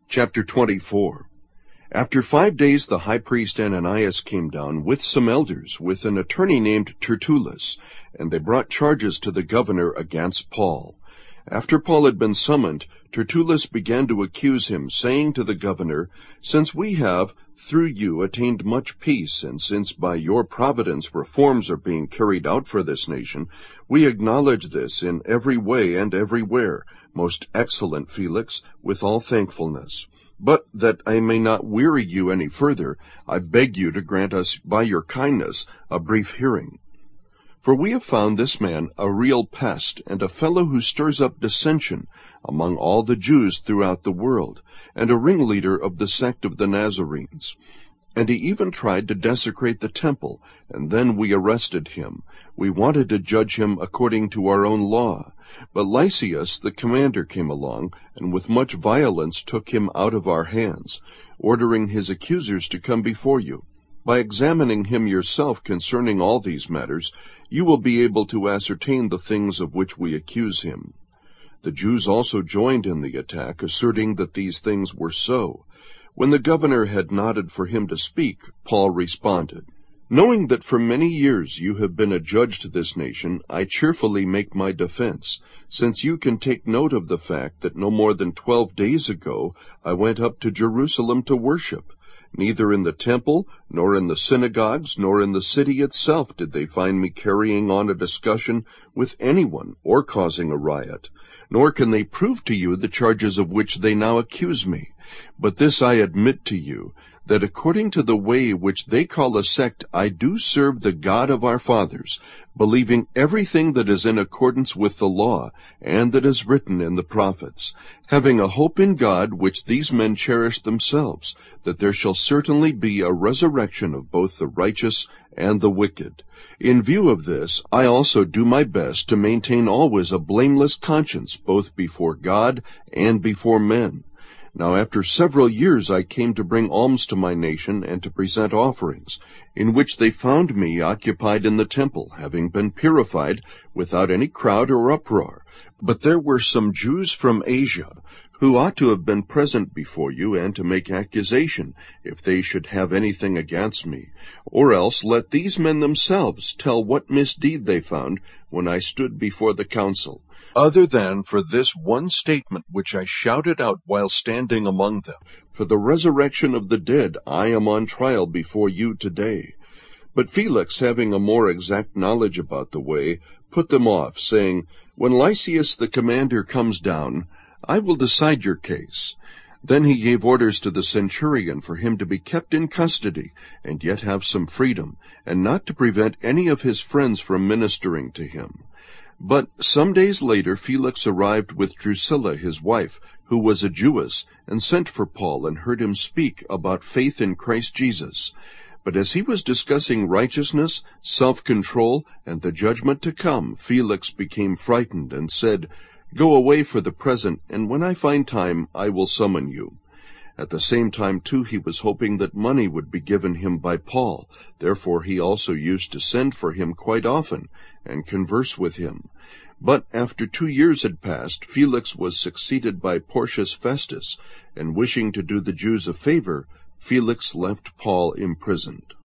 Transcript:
Chapter 24. After 5 days the high priest Ananias came down with some elders, with an attorney named Tertullus, and they brought charges to the governor against Paul. After Paul had been summoned, Tertullus began to accuse him, saying to the governor, "Since we have, through you, attained much peace, and since by your providence reforms are being carried out for this nation, we acknowledge this in every way and everywhere, most excellent Felix, with all thankfulness. But that I may not weary you any further, I beg you to grant us, by your kindness, a brief hearing. For we have found this man a real pest, and a fellow who stirs up dissension among all the Jews throughout the world, and a ringleader of the sect of the Nazarenes. And he even tried to desecrate the temple, and then we arrested him. We wanted to judge him according to our own law. But Lysias the commander came along, and with much violence took him out of our hands, ordering his accusers to come before you. By examining him yourself concerning all these matters, you will be able to ascertain the things of which we accuse him." The Jews also joined in the attack, asserting that these things were so. When the governor had nodded for him to speak, Paul responded, "Knowing that for many years you have been a judge to this nation, I cheerfully make my defense, since you can take note of the fact that no more than 12 days ago I went up to Jerusalem to worship. Neither in the temple, nor in the synagogues, nor in the city itself did they find me carrying on a discussion with anyone or causing a riot. Nor can they prove to you the charges of which they now accuse me. But this I admit to you, that according to the way which they call a sect, I do serve the God of our fathers, believing everything that is in accordance with the law, and that is written in the prophets, having a hope in God which these men cherish themselves, that there shall certainly be a resurrection of both the righteous and the wicked. In view of this, I also do my best to maintain always a blameless conscience, both before God and before men. Now after several years I came to bring alms to my nation and to present offerings, in which they found me occupied in the temple, having been purified, without any crowd or uproar. But there were some Jews from Asia, who ought to have been present before you, and to make accusation, if they should have anything against me. Or else let these men themselves tell what misdeed they found when I stood before the council, other than for this one statement which I shouted out while standing among them. For the resurrection of the dead I am on trial before you today." But Felix, having a more exact knowledge about the way, put them off, saying, "When Lysias the commander comes down, I will decide your case." Then he gave orders to the centurion for him to be kept in custody, and yet have some freedom, and not to prevent any of his friends from ministering to him. But some days later Felix arrived with Drusilla his wife, who was a Jewess, and sent for Paul and heard him speak about faith in Christ Jesus. But as he was discussing righteousness, self-control, and the judgment to come, Felix became frightened and said, "Go away for the present, and when I find time I will summon you." At the same time, too, he was hoping that money would be given him by Paul. Therefore he also used to send for him quite often and converse with him. But after 2 years had passed, Felix was succeeded by Porcius Festus, and wishing to do the Jews a favor, Felix left Paul imprisoned.